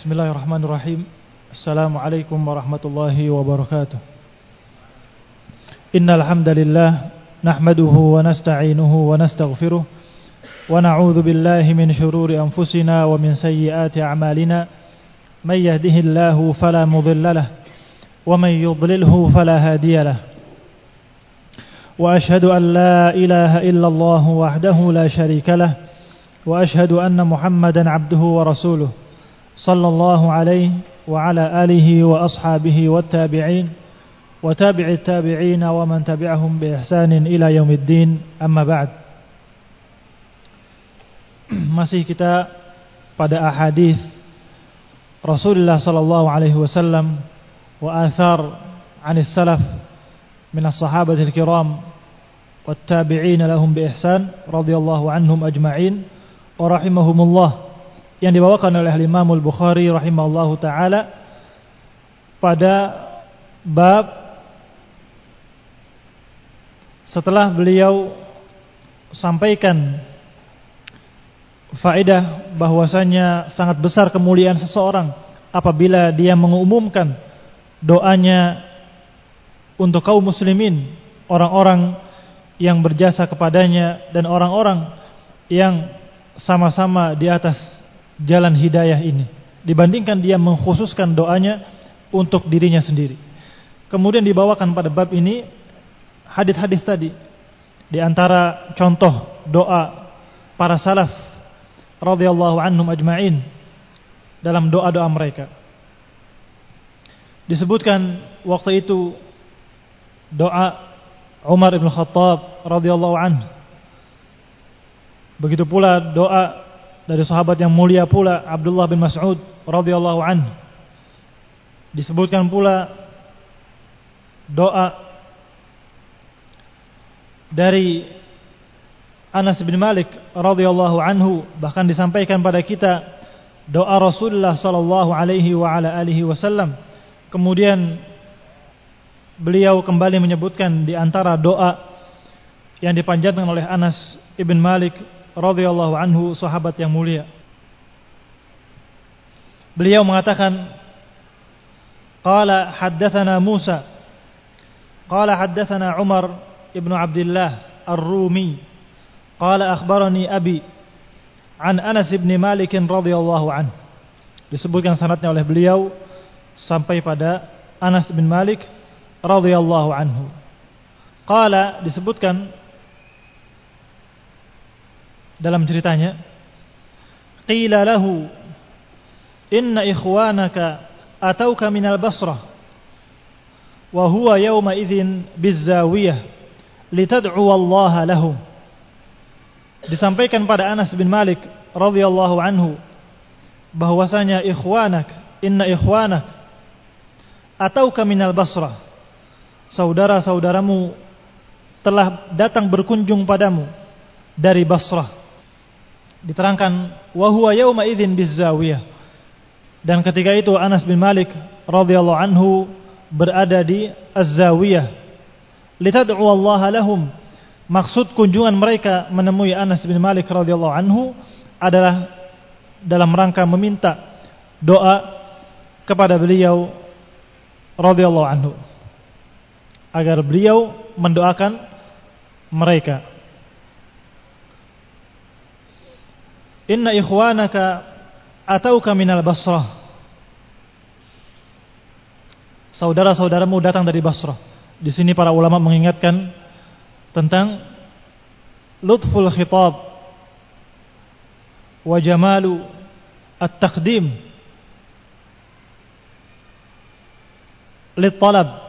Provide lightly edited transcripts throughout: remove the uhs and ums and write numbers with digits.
Bismillahirrahmanirrahim. Assalamualaikum warahmatullahi wabarakatuh. Innal hamdalillah nahmaduhu wa nasta'inuhu wa nastaghfiruh wa na'udzu billahi min shururi anfusina wa min sayyiati a'malina. May yahdihillahu fala mudilla lahu wa may yudlilhu fala hadiya lahu. Wa ashhadu an la ilaha illallah wahdahu la syarika lahu wa ashhadu anna Muhammadan 'abduhu wa rasuluh. Sallallahu alaihi wa ala alihi wa ashabihi wa tabi'in wa tabi'it tabi'in wa man tabi'ahum bi ihsanin ila yaumiddin, amma ba'd. Masih kita pada ahadits Rasulullah sallallahu alaihi wasallam wa athar 'anis salaf min as-sahabatil kiram wat tabi'in lahum bi ihsan radhiyallahu anhum ajma'in wa rahimahumullah, yang dibawakan oleh Imam Al-Bukhari rahimahullahu ta'ala pada bab setelah beliau sampaikan faedah bahwasanya sangat besar kemuliaan seseorang apabila dia mengumumkan doanya untuk kaum muslimin, orang-orang yang berjasa kepadanya dan orang-orang yang sama-sama di atas jalan hidayah ini, dibandingkan dia mengkhususkan doanya untuk dirinya sendiri. Kemudian dibawakan pada bab ini hadis-hadis tadi, di antara contoh doa para salaf radhiyallahu anhum ajma'in dalam doa-doa mereka. Disebutkan waktu itu doa Umar ibn Khattab radhiyallahu anhu. Begitu pula doa dari sahabat yang mulia pula Abdullah bin Mas'ud radhiyallahu anhu. Disebutkan pula doa dari Anas bin Malik radhiyallahu anhu, bahkan disampaikan pada kita doa Rasulullah sallallahu alaihi wa ala alihi wasallam. Kemudian beliau kembali menyebutkan di antara doa yang dipanjatkan oleh Anas ibn Malik radhiyallahu anhu, sahabat yang mulia. Beliau mengatakan, qala haddatsana Musa qala haddatsana Umar ibn Abdullah Ar-Rumi qala akhbarani abi an Anas ibn Malik radhiyallahu anhu. Disebutkan sanadnya oleh beliau sampai pada Anas bin Malik radhiyallahu anhu. Qala, disebutkan dalam ceritanya, qila lahu inna ikhwanaka atauka minal Basrah wa huwa yawma idzin bizzawiyah litad'u Allah lahum. Disampaikan pada Anas bin Malik radhiyallahu anhu bahwasanya inna ikhwanak atauka minal Basrah, saudara-saudaramu telah datang berkunjung padamu dari Basrah. Diterangkan wa huwa yauma idzin bizzawiyah, dan ketika itu Anas bin Malik radhiyallahu anhu berada di Az-Zawiyah. Litad'u Allah lahum, maksud kunjungan mereka menemui Anas bin Malik radhiyallahu anhu adalah dalam rangka meminta doa kepada beliau radhiyallahu anhu agar beliau mendoakan mereka. Inna ikhwanaka atauka minal Basrah, saudara-saudaramu datang dari Basrah. Di sini para ulama mengingatkan tentang lutful khitab wa jamalu at-taqdim lit-talab,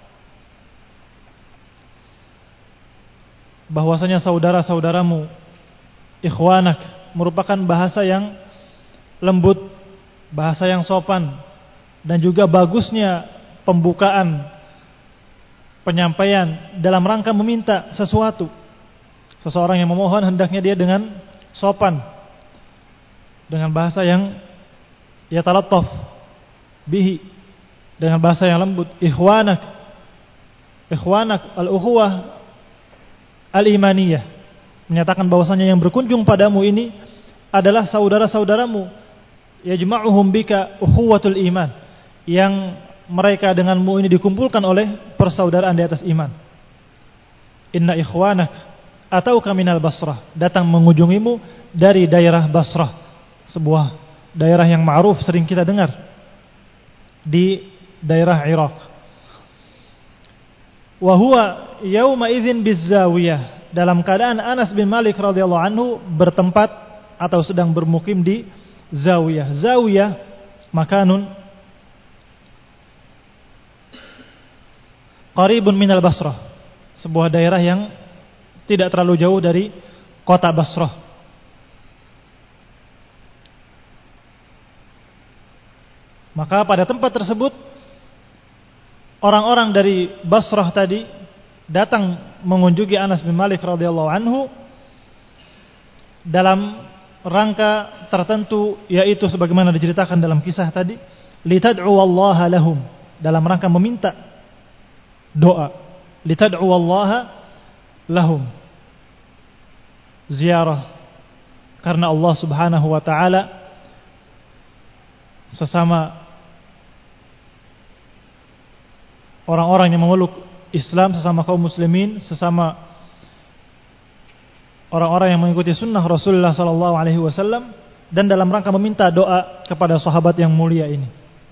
bahwasanya saudara-saudaramu, ikhwanak, merupakan bahasa yang lembut, bahasa yang sopan, dan juga bagusnya pembukaan penyampaian dalam rangka meminta sesuatu. Seseorang yang memohon hendaknya dia dengan sopan, dengan bahasa yang yatalattaf bihi, dengan bahasa yang lembut. Ikhwanak al-ukhuwah al-imaniyah, menyatakan bahwasanya yang berkunjung padamu ini adalah saudara-saudaramu yajma'uhum bika ukhuwatul iman, yang mereka denganmu ini dikumpulkan oleh persaudaraan di atas iman. Inna ikhwanak atauka minal Basrah, datang mengunjungimu dari daerah Basrah, sebuah daerah yang ma'ruf sering kita dengar di daerah Irak. Wa huwa yauma idzin bizzawiyah, dalam keadaan Anas bin Malik radhiyallahu anhu bertempat atau sedang bermukim di zawiyah. Zawiyah makanun qaribun minal Basrah, sebuah daerah yang tidak terlalu jauh dari kota Basrah. Maka pada tempat tersebut orang-orang dari Basrah tadi datang mengunjungi Anas bin Malik radhiyallahu anhu dalam rangka tertentu, yaitu sebagaimana diceritakan dalam kisah tadi, litad'u wallaha lahum, dalam rangka meminta doa, litad'u wallaha lahum, ziarah karena Allah Subhanahu wa taala sesama orang-orang yang memeluk Islam, sesama kaum muslimin, sesama orang-orang yang mengikuti sunnah Rasulullah sallallahu alaihi wasallam, dan dalam rangka meminta doa kepada sahabat yang mulia ini.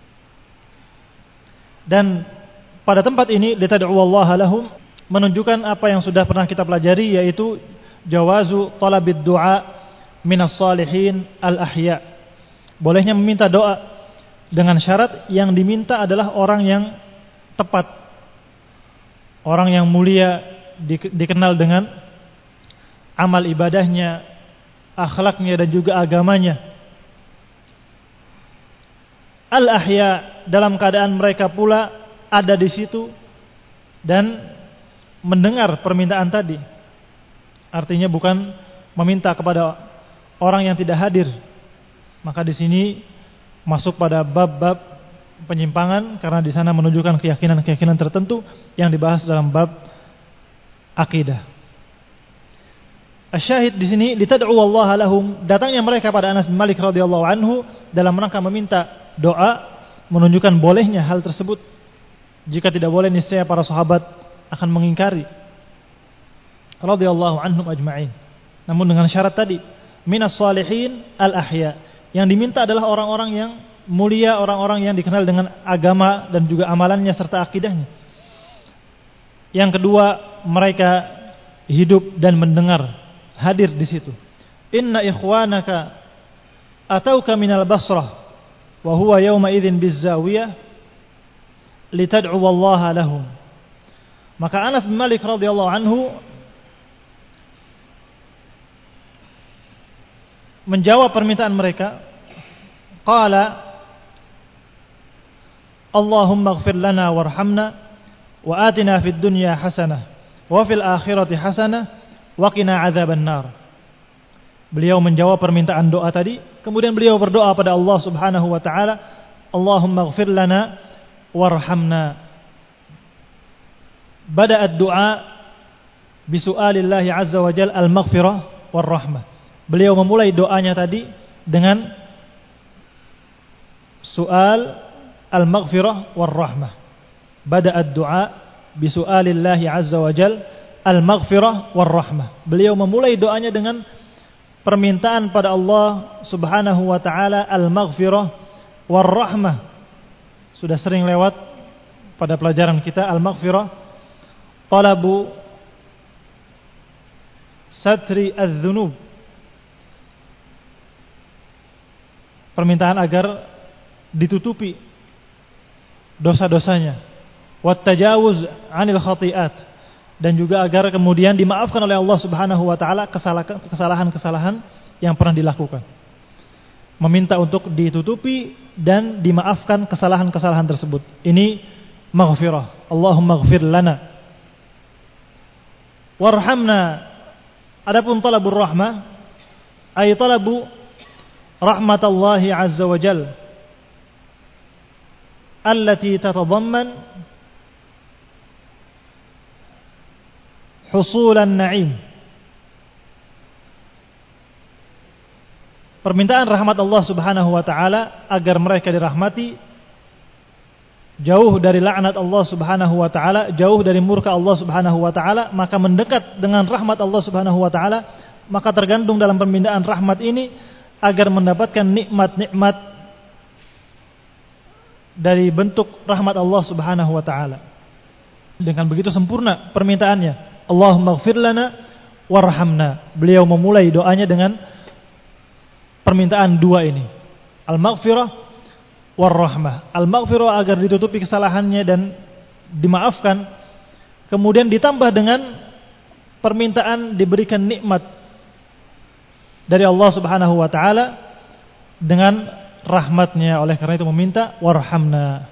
Dan pada tempat ini litad'u wallaha lahum menunjukkan apa yang sudah pernah kita pelajari, yaitu jawazu talabid du'a minas salihin al-ahya. Bolehnya meminta doa dengan syarat yang diminta adalah orang yang tepat, orang yang mulia, dikenal dengan amal ibadahnya, akhlaknya dan juga agamanya. Al-ahya, dalam keadaan mereka pula ada di situ dan mendengar permintaan tadi. Artinya bukan meminta kepada orang yang tidak hadir. Maka di sini masuk pada bab-bab penyimpangan, karena di sana menunjukkan keyakinan-keyakinan tertentu yang dibahas dalam bab akidah. Asyahid di sini litad'u wallaha lahum, datangnya mereka pada Anas bin Malik radhiyallahu anhu dalam rangka meminta doa, menunjukkan bolehnya hal tersebut. Jika tidak boleh, niscaya para sahabat akan mengingkari radhiyallahu anhum ajma'in. Namun dengan syarat tadi, minas salihin al-ahya, yang diminta adalah orang-orang yang mulia, orang-orang yang dikenal dengan agama dan juga amalannya serta akidahnya. Yang kedua, mereka hidup dan mendengar, hadir di situ. Inna ikhwanaka atauka minal Basrah wa huwa yawma idzin bizzawiyah litad'u wallaha lahum. Maka Anas bin Malik radhiyallahu anhu menjawab permintaan mereka. Qala Allahumma ighfir lana warhamna wa atina fid dunya hasanah wa fil akhirati hasanah wa qina adzaban nar. Beliau menjawab permintaan doa tadi, kemudian beliau berdoa pada Allah Subhanahu wa taala, Allahumma ighfir lana warhamna. Bada ad-du'a bi su'alillahi azza wa jalla al-maghfirah war rahmah. Beliau memulai doanya tadi dengan su'al al-maghfirah war rahmah. Bada ad-du'a bi su'alillahi azza wa jalla al-maghfirah war rahmah. Beliau memulai doanya dengan permintaan pada Allah Subhanahu wa taala al-maghfirah war rahmah. Sudah sering lewat pada pelajaran kita, al-maghfirah talabu satri adz-dzunub, permintaan agar ditutupi dosa-dosanya, wat tajawuz 'anil khati'at, dan juga agar kemudian dimaafkan oleh Allah Subhanahu wa taala kesalahan-kesalahan yang pernah dilakukan. Meminta untuk ditutupi dan dimaafkan kesalahan-kesalahan tersebut. Ini maghfirah. Allahumma ighfir lana warhamna. Adapun talabur rahmah, ay talabu rahmatallahi azza wa jalla allati tatadamman husulan na'im permintaan rahmat Allah Subhanahu wa taala agar mereka dirahmati, jauh dari laknat Allah Subhanahu wa taala, jauh dari murka Allah Subhanahu wa taala, maka mendekat dengan rahmat Allah Subhanahu wa taala, maka tergantung dalam permintaan rahmat ini agar mendapatkan nikmat-nikmat dari bentuk rahmat Allah Subhanahu wa taala. Dengan begitu sempurna permintaannya. Allahumma ighfir lana warhamna. Beliau memulai doanya dengan permintaan dua ini. Al-maghfirah warrahmah. Al-maghfirah agar ditutupi kesalahannya dan dimaafkan. Kemudian ditambah dengan permintaan diberikan nikmat dari Allah Subhanahu wa taala dengan rahmatnya. Oleh karena itu meminta warhamna.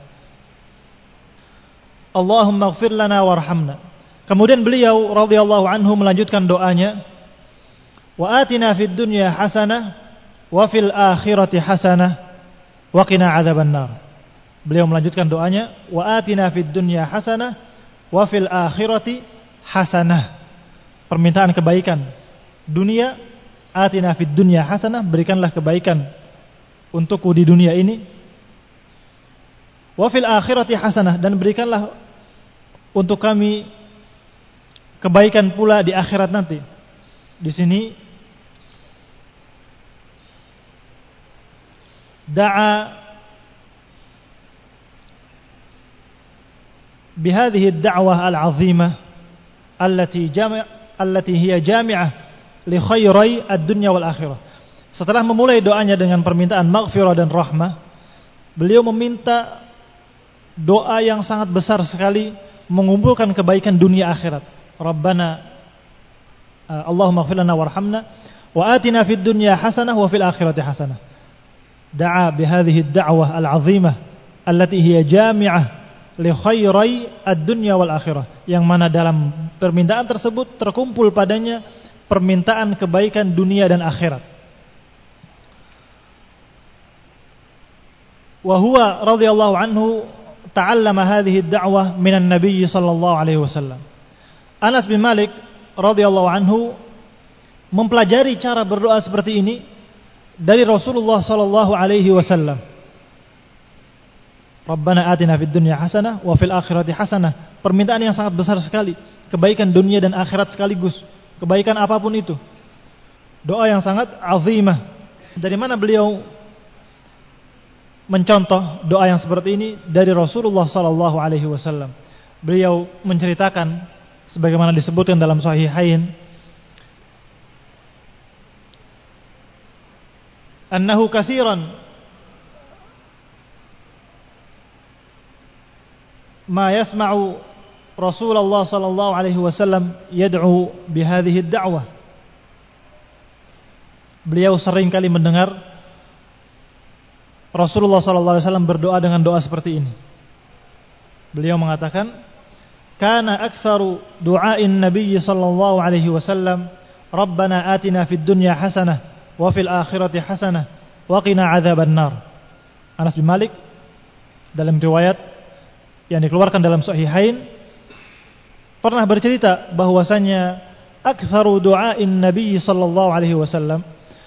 Allahumma ighfir lana warhamna. Kemudian beliau radhiyallahu anhu melanjutkan doanya, wa atina fid dunya hasanah wa fil akhirati hasanah wa qina adzabannar. Beliau melanjutkan doanya, wa atina fid dunya hasanah wa fil akhirati hasanah. Permintaan kebaikan dunia, atina fid dunya hasanah, berikanlah kebaikan untukku di dunia ini. Wa fil akhirati hasanah, dan berikanlah untuk kami kebaikan pula di akhirat nanti. Di sini da'a bihadhihi ad-da'wah al-'azimah allati hiya jami'ah li khairai ad-dunya wal akhirah. Setelah memulai doanya dengan permintaan maghfirah dan rahmah, beliau meminta doa yang sangat besar sekali, mengumpulkan kebaikan dunia akhirat. Rabbana Allahumma ighfir lana warhamna wa atina fid dunya hasanah wa fil akhirati hasanah. Da'a bihadhihi ad-da'wah al-'azimah allati hiya jami'ah li khairai ad-dunya wal akhirah, yang mana dalam permintaan tersebut terkumpul padanya permintaan kebaikan dunia dan akhirat. Wa huwa radhiyallahu anhu ta'allama hadhihi ad-da'wah minan nabiy sallallahu alaihi wasallam. Anas bin Malik radhiyallahu anhu mempelajari cara berdoa seperti ini dari Rasulullah sallallahu alaihi wasallam. Rabbana atina fid dunya hasanah wa fil akhirati hasanah. Permintaan yang sangat besar sekali, kebaikan dunia dan akhirat sekaligus, kebaikan apapun itu. Doa yang sangat azimah. Dari mana beliau mencontoh doa yang seperti ini? Dari Rasulullah sallallahu alaihi wasallam. Beliau menceritakan sebagaimana disebutkan dalam Sahihain, annahu katsiran ma yasma'u Rasulullah sallallahu alaihi wasallam yad'u bihadhihi ad-da'wah. Beliau sering kali mendengar Rasulullah sallallahu alaihi wasallam berdoa dengan doa seperti ini. Beliau mengatakan, kana aktsaru du'ain nabiy sallallahu alaihi wasallam Rabbana atina fid dunya hasanah wa fil akhirati hasanah wa qina adzabannar. Anas bin Malik dalam riwayat yang dikeluarkan dalam Sahihain pernah bercerita bahwasanya aktsaru du'ain nabiy sallallahu alaihi wasallam,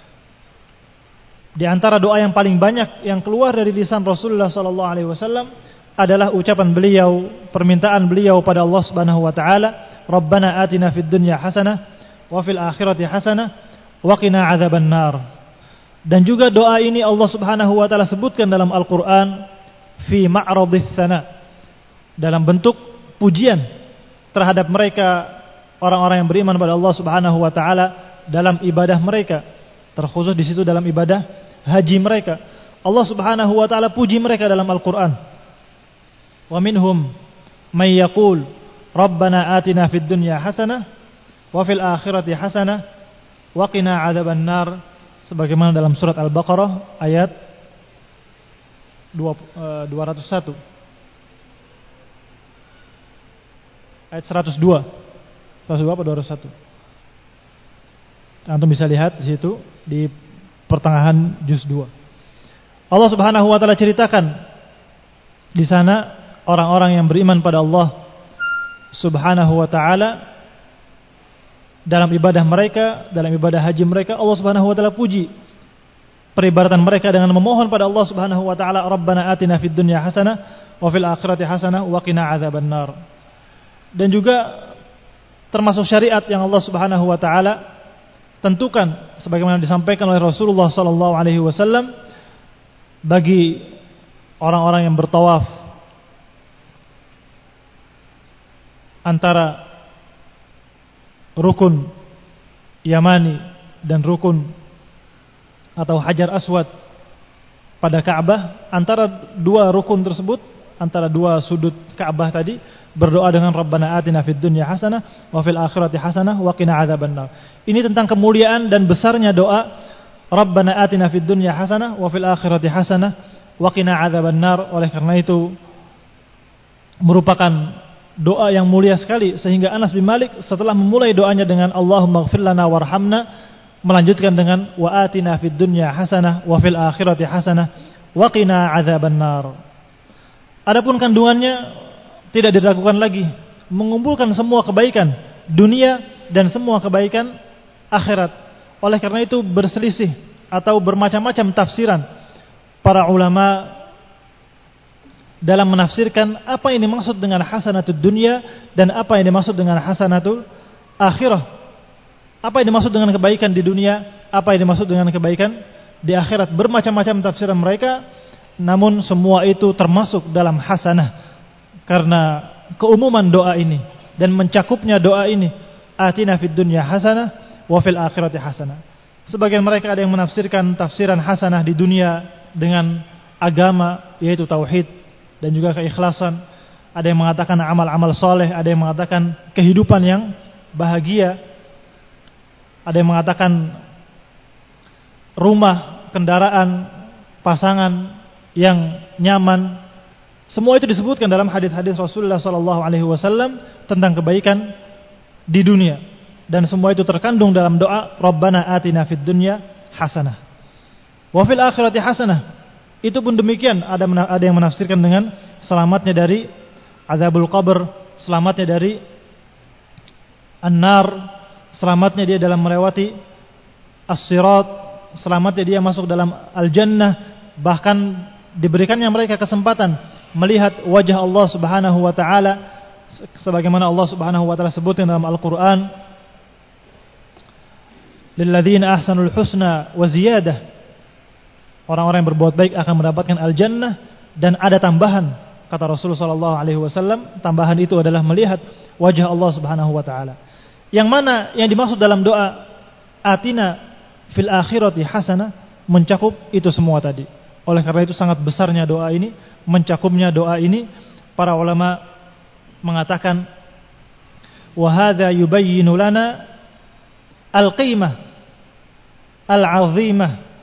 di antara doa yang paling banyak yang keluar dari lisan Rasulullah sallallahu alaihi wasallam adalah ucapan beliau, permintaan beliau pada Allah Subhanahu wa taala, Rabbana atina fid dunya hasanah wa fil akhirati hasanah wa qina adzabannar. Dan juga doa ini Allah Subhanahu wa taala sebutkan dalam Al-Qur'an fi ma'radhis tsana, dalam bentuk pujian terhadap mereka orang-orang yang beriman pada Allah Subhanahu wa taala dalam ibadah mereka, terkhusus di situ dalam ibadah haji mereka. Allah Subhanahu wa taala puji mereka dalam Al-Qur'an. Wa minhum may yaqul Rabbana atina fid dunya hasanah wa fil akhirati hasanah wa qina adzabannar, sebagaimana dalam surat Al-Baqarah ayat 201. Ayat 102. 102 atau 201? Antum bisa lihat di situ di pertengahan juz 2. Allah Subhanahu wa taala ceritakan di sana orang-orang yang beriman pada Allah Subhanahu wa taala dalam ibadah mereka, dalam ibadah haji mereka, Allah Subhanahu wa taala puji peribadatan mereka dengan memohon pada Allah Subhanahu wa taala, Rabbana atina fid dunya hasanah wa fil akhirati hasanah wa qina adzabannar. Dan juga termasuk syariat yang Allah Subhanahu wa taala tentukan sebagaimana disampaikan oleh Rasulullah sallallahu alaihi wasallam bagi orang-orang yang bertawaf antara rukun Yamani dan rukun atau Hajar Aswad pada Ka'bah, antara dua rukun tersebut, antara dua sudut Ka'bah tadi, berdoa dengan Rabbana atina fid dunya hasanah wa fil akhirati hasanah wa qina adzabannar. Ini tentang kemuliaan dan besarnya doa Rabbana atina fid dunya hasanah wa fil akhirati hasanah wa qina adzabannar. Oleh karena itu merupakan doa yang mulia sekali, sehingga Anas bin Malik setelah memulai doanya dengan Allahumma ighfir lana warhamna, melanjutkan dengan wa atina fid dunya hasanah wa fil akhirati hasanah wa qina adzabannar. Adapun kandungannya tidak diragukan lagi, mengumpulkan semua kebaikan dunia dan semua kebaikan akhirat. Oleh karena itu berselisih atau bermacam-macam tafsiran para ulama dalam menafsirkan apa yang dimaksud dengan hasanatul dunya dan apa yang dimaksud dengan hasanatul akhirah. Apa yang dimaksud dengan kebaikan di dunia, apa yang dimaksud dengan kebaikan di akhirat. Bermacam-macam tafsiran mereka, namun semua itu termasuk dalam hasanah, karena keumuman doa ini dan mencakupnya doa ini, atina fid dunya hasanah wa fil akhirati hasanah. Sebagian mereka ada yang menafsirkan tafsiran hasanah di dunia dengan agama, yaitu tauhid dan juga keikhlasan. Ada yang mengatakan amal-amal soleh, ada yang mengatakan kehidupan yang bahagia, ada yang mengatakan rumah, kendaraan, pasangan yang nyaman. Semua itu disebutkan dalam hadis-hadis Rasulullah SAW tentang kebaikan di dunia, dan semua itu terkandung dalam doa Rabbana atina fid dunya hasanah wa fil akhirati hasanah. Itu pun demikian, ada yang menafsirkan dengan selamatnya dari azabul qabr, selamatnya dari an-nar, selamatnya dia dalam melewati as-sirat, selamatnya dia masuk dalam al-jannah, bahkan diberikannya mereka kesempatan melihat wajah Allah Subhanahu wa taala sebagaimana Allah Subhanahu wa taala sebutkan dalam Al-Qur'an, lilladzina ahsanul husna wa ziyadah. Orang-orang yang berbuat baik akan mendapatkan al-jannah, dan ada tambahan, kata Rasulullah sallallahu alaihi wasallam, tambahan itu adalah melihat wajah Allah Subhanahu wa taala. Yang mana yang dimaksud dalam doa atina fil akhirati hasanah mencakup itu semua tadi. Oleh karena itu sangat besarnya doa ini, mencakupnya doa ini. Para ulama mengatakan wa hadza yubayyinu lana al-qimah al-'azimah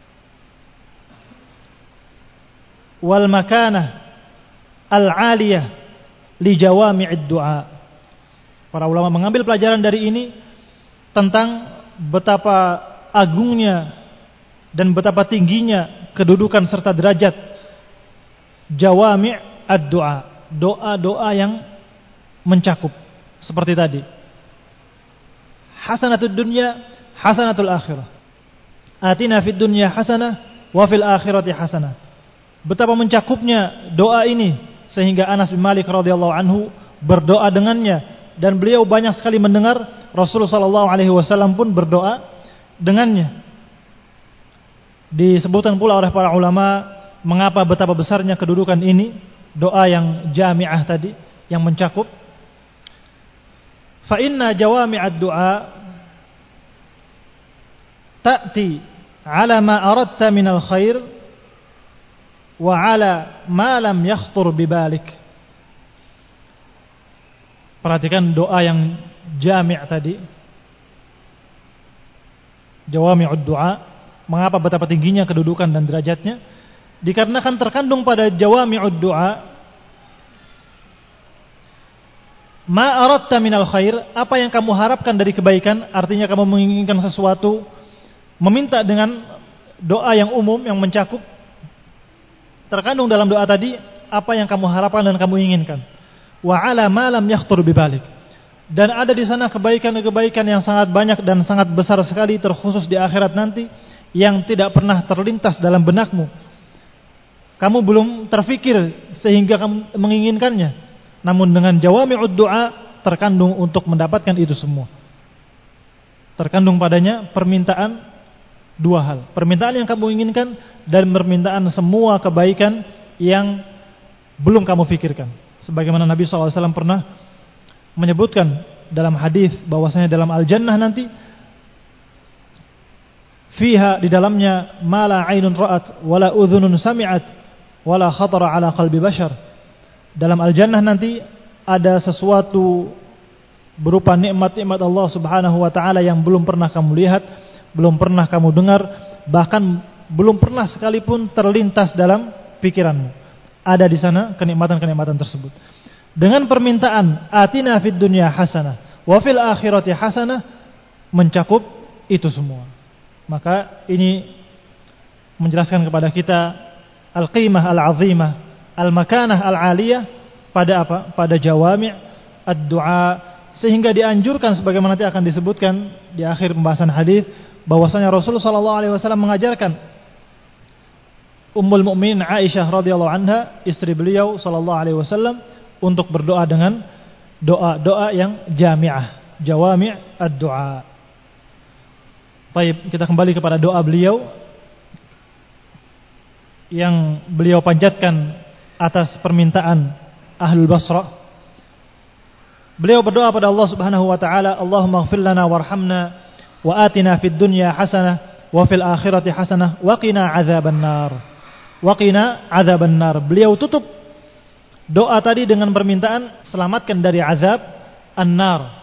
wal makanah al-'aliyah li jawami'id du'a. Para ulama mengambil pelajaran dari ini tentang betapa agungnya dan betapa tingginya kedudukan serta derajat jawami' ad-du'a, doa-doa yang mencakup seperti tadi. Hasanatud dunya, hasanatul akhirah. Atina fid dunya hasanah wa fil akhirati hasanah. Betapa mencakupnya doa ini sehingga Anas bin Malik radhiyallahu anhu berdoa dengannya, dan beliau banyak sekali mendengar Rasulullah sallallahu alaihi wasallam pun berdoa dengannya. Disebutkan pula oleh para ulama mengapa betapa besarnya kedudukan ini, doa yang jami'ah tadi, yang mencakup. Fa inna jawami'ad du'a ta'ti 'ala ma aradta minal khair wa 'ala ma lam yakhtur bibalik. Perhatikan doa yang jami' tadi, jawami'ud du'a. Mengapa betapa tingginya kedudukan dan derajatnya? Dikarenakan terkandung pada jawami'ud du'a ma aradta minal khair, apa yang kamu harapkan dari kebaikan. Artinya kamu menginginkan sesuatu, meminta dengan doa yang umum yang mencakup. Terkandung dalam doa tadi apa yang kamu harapkan dan kamu inginkan. Wa 'ala ma lam yakhtur bibalik. Dan ada di sana kebaikan-kebaikan yang sangat banyak dan sangat besar sekali, terkhusus di akhirat nanti, yang tidak pernah terlintas dalam benakmu. Kamu belum terfikir sehingga kamu menginginkannya. Namun dengan jawami'ud du'a terkandung untuk mendapatkan itu semua. Terkandung padanya permintaan dua hal. Permintaan yang kamu inginkan dan permintaan semua kebaikan yang belum kamu fikirkan. Sebagaimana Nabi SAW pernah menyebutkan dalam hadis bahwasanya dalam al-jannah nanti fiha, di dalamnya ma la ainun ra'at wala udhunun sami'at wala khatara ala qalbi bashar. Dalam al-jannah nanti ada sesuatu berupa nikmat-nikmat Allah Subhanahu wa taala yang belum pernah kamu lihat, belum pernah kamu dengar, bahkan belum pernah sekalipun terlintas dalam pikiranmu. Ada di sana kenikmatan-kenikmatan tersebut. Dengan permintaan atina fid dunya hasanah wa fil akhirati hasanah mencakup itu semua. Maka ini menjelaskan kepada kita al-qimah al-azimah, al-makanah al-aliyah pada apa? Pada jawami' ad-du'a, sehingga dianjurkan sebagaimana nanti akan disebutkan di akhir pembahasan hadis bahwasanya Rasulullah sallallahu alaihi wasallam mengajarkan Ummul Mukminin Aisyah radhiyallahu anha, istri beliau sallallahu alaihi wasallam, untuk berdoa dengan doa-doa yang jami'ah, jawami' ad-du'a. Baik, kita kembali kepada doa beliau yang beliau panjatkan atas permintaan Ahlul Basrah. Beliau berdoa pada Allah Subhanahu wa taala, Allahumma ighfir lana warhamna wa atina fid dunya hasanah wa fil akhirati hasanah wa qina adzaban nar. Wa qina adzaban nar. Beliau tutup doa tadi dengan permintaan selamatkan dari azab an-nar.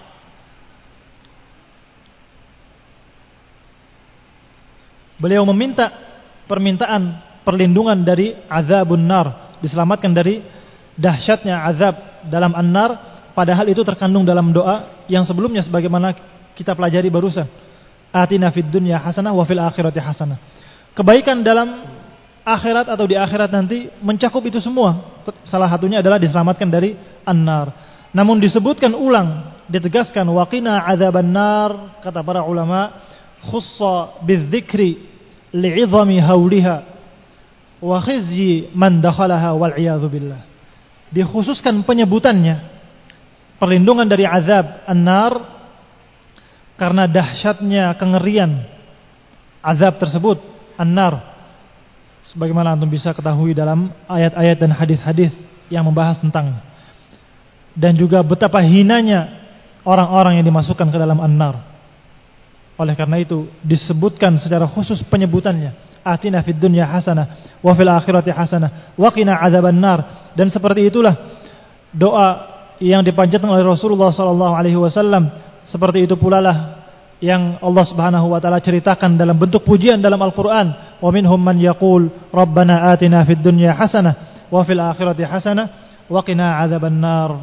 Beliau meminta permintaan perlindungan dari azabun nar, diselamatkan dari dahsyatnya azab dalam an-nar, padahal itu terkandung dalam doa yang sebelumnya sebagaimana kita pelajari barusan. Atina fid dunya hasanah wa fil akhirati hasanah. Kebaikan dalam akhirat atau di akhirat nanti mencakup itu semua. Salah satunya adalah diselamatkan dari an-nar. Namun disebutkan ulang, ditegaskan waqina adzaban nar, kata para ulama, khussa bidzikri li'idhami hauliha wa khizyi man dakhalaha wal iyadzu billah. Dikhususkan penyebutannya perlindungan dari azab an-nar karena dahsyatnya kengerian azab tersebut an-nar. Sebagaimana antum bisa ketahui dalam ayat-ayat dan hadis-hadis yang membahas tentangnya. Dan juga betapa hinanya orang-orang yang dimasukkan ke dalam an-nar. Oleh karena itu disebutkan secara khusus penyebutannya. Atina fid dunya hasanah wa fil akhirati hasanah wa qina adzaban nar. Dan seperti itulah doa yang dipanjatkan oleh Rasulullah sallallahu alaihi wasallam. Seperti itu pula lah yang Allah Subhanahu wa taala ceritakan dalam bentuk pujian dalam Al-Qur'an, wa minhum man yaqul rabbana atina fid dunya hasanah wa fil akhirati hasanah wa qina adzaban nar.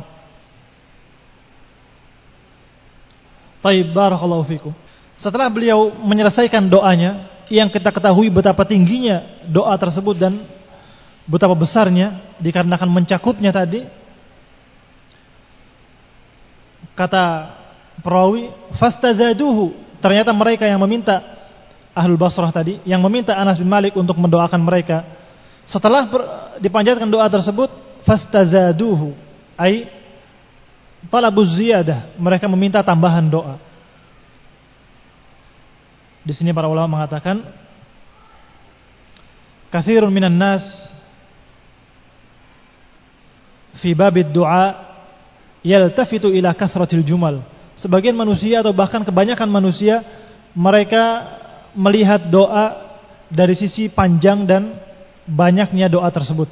Baik, barakallahu fikum. Setelah beliau menyelesaikan doanya yang kita ketahui betapa tingginya doa tersebut dan betapa besarnya dikarenakan mencakupnya tadi, kata perawi, fastazaduhu, ternyata mereka yang meminta, Ahlul Basrah tadi yang meminta Anas bin Malik untuk mendoakan mereka, setelah dipanjatkan doa tersebut, fastazaduhu ai talabuz ziyadah, mereka meminta tambahan doa. Di sini para ulama mengatakan katsirun minan nas fi babid du'a yaltafitu ila kathratil jumal. Sebagian manusia atau bahkan kebanyakan manusia mereka melihat doa dari sisi panjang dan banyaknya doa tersebut.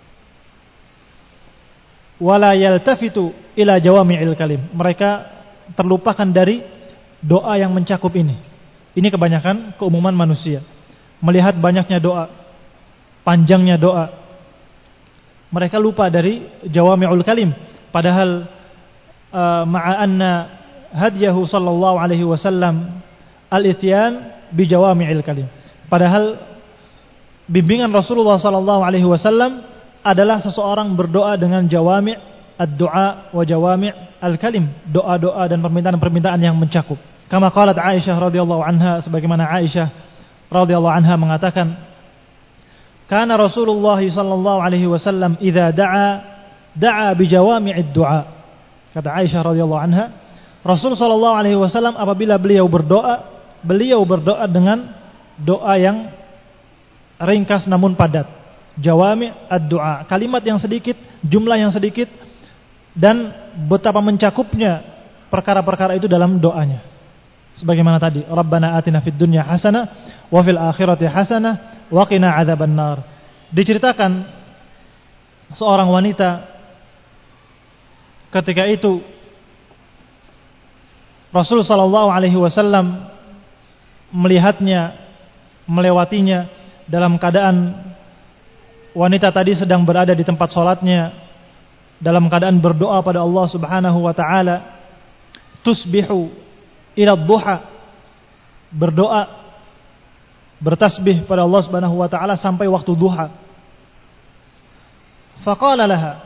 Wala yaltafitu ila jawami'il kalim. Mereka terlupakan dari doa yang mencakup ini. Ini kebanyakan keumuman manusia. Melihat banyaknya doa, panjangnya doa, mereka lupa dari jawami'ul kalim. Padahal ma'anna hadiyahu sallallahu alaihi wasallam al-ityan bi jawami'il kalim. Padahal bimbingan Rasulullah sallallahu alaihi wasallam adalah seseorang berdoa dengan jawami' ad-du'a wa jawami' al-kalim, doa-doa dan permintaan-permintaan yang mencakup. Kama qalat Aisyah radhiyallahu anha, sebagaimana Aisyah radhiyallahu anha mengatakan, "Kana Rasulullah sallallahu alaihi wasallam idza da'a bi jawami'id du'a." Kata Aisyah radhiyallahu anha, Rasul sallallahu alaihi wasallam apabila beliau berdoa dengan doa yang ringkas namun padat. Jawami' ad-du'a, kalimat yang sedikit, jumlah yang sedikit, dan betapa mencakupnya perkara-perkara itu dalam doanya. Sebagaimana tadi, Rabbana atina fid dunya hasanah wa fil akhirati hasanah wa qina adzabannar. Diceritakan seorang wanita ketika itu Rasul sallallahu alaihi wasallam melihatnya, melewatinya dalam keadaan wanita tadi sedang berada di tempat sholatnya, dalam keadaan berdoa pada Allah Subhanahu wa taala, tusbihu ila duha, berdoa, bertasbih pada Allah Subhanahu wa taala sampai waktu duha. Faqala laha,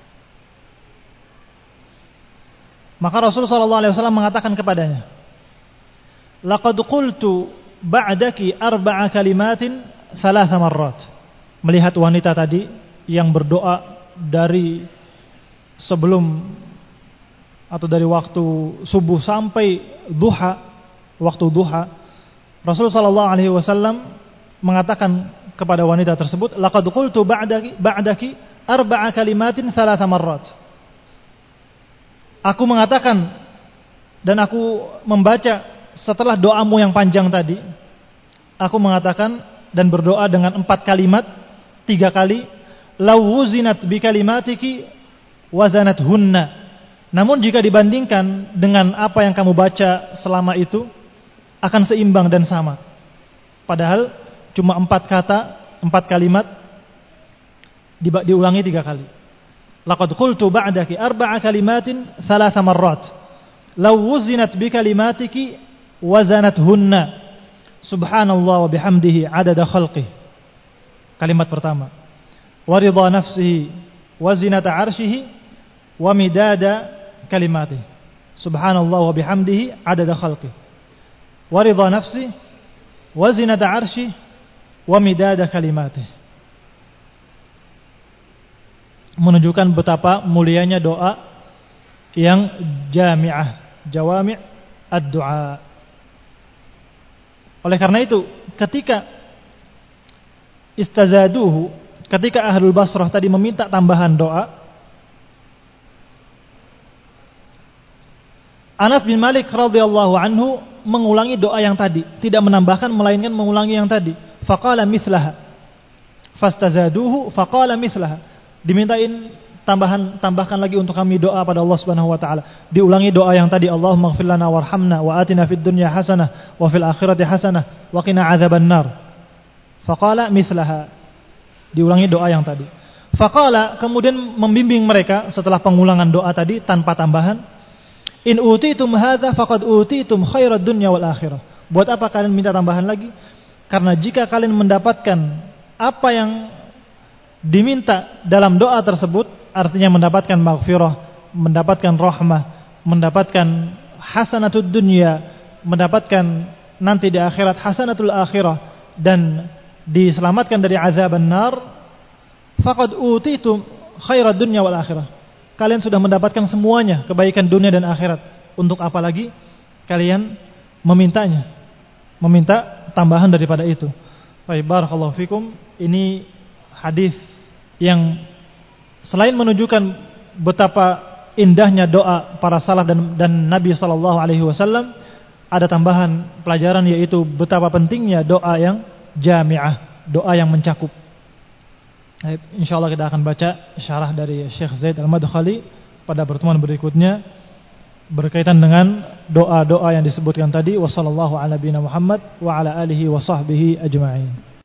maka Rasul sallallahu alaihi wasallam mengatakan kepadanya, laqad qultu ba'daki arba'a kalimatin thalatha marrat. Melihat wanita tadi yang berdoa dari sebelum atau dari waktu subuh sampai duha, waktu duha, Rasulullah sallallahu alaihi wasallam mengatakan kepada wanita tersebut, laqad qultu ba'daki arba'a kalimatin thalatha marrat. Aku mengatakan dan aku membaca setelah doamu yang panjang tadi, aku mengatakan dan berdoa dengan 4 kalimat, 3 kali, law wuzinat bi kalimatiki wazanat hunna. Namun jika dibandingkan dengan apa yang kamu baca selama itu, akan seimbang dan sama. Padahal cuma 4 kata, 4 kalimat, diulangi 3 kali. Laqad qultu ba'daki arba'a kalimatin thalatha marrat. Law wuzinat bi kalimatiki wazanat hunna. Subhanallah wa bihamdihi adada khalqih. Kalimat pertama, wa ridha nafsihi wa zinata arshihi wa midada kalimatihi. Subhanallah wa bihamdihi adada khalqihi. Wa ridha nafsihi wa zinata arshihi wa midada kalimatihi. Menunjukkan betapa mulianya doa yang jami'ah, jawami' ad-du'a. Oleh karena itu, ketika istazaduhu, ketika Ahlul Basrah tadi meminta tambahan doa, Anas bin Malik radhiyallahu anhu mengulangi doa yang tadi, tidak menambahkan melainkan mengulangi yang tadi. Faqala mithlaha. Fastazaduhu faqala mithlaha. Dimintain tambahkan lagi untuk kami doa pada Allah Subhanahu wa taala. Diulangi doa yang tadi, Allahumma ighfir lana warhamna wa atina fid dunya hasanah wa fil akhirati hasanah wa qina adzabannar. Faqala mithlaha. Diulangi doa yang tadi. Faqala, kemudian membimbing mereka setelah pengulangan doa tadi tanpa tambahan. In utitum hadza faqad utitum khairad dunya wal akhirah. Buat apa kalian minta tambahan lagi? Karena jika kalian mendapatkan apa yang diminta dalam doa tersebut, artinya mendapatkan maghfirah, mendapatkan rahmah, mendapatkan hasanatud dunya, mendapatkan nanti di akhirat hasanatul akhirah, dan diselamatkan dari azaban nar, faqad utitum khairad dunya wal akhirah. Kalian sudah mendapatkan semuanya, kebaikan dunia dan akhirat. Untuk apa lagi kalian memintanya? Meminta tambahan daripada itu. Baik, barakallahu fikum. Ini hadis yang selain menunjukkan betapa indahnya doa para salaf dan Nabi sallallahu alaihi wasallam, ada tambahan pelajaran, yaitu betapa pentingnya doa yang jami'ah, doa yang mencakup. Insyaallah kita akan baca syarah dari Syekh Zaid Al-Madkhali pada pertemuan berikutnya berkaitan dengan doa-doa yang disebutkan tadi. Wassallallahu ala nabiyina Muhammad wa ala alihi wa sahbihi ajma'in.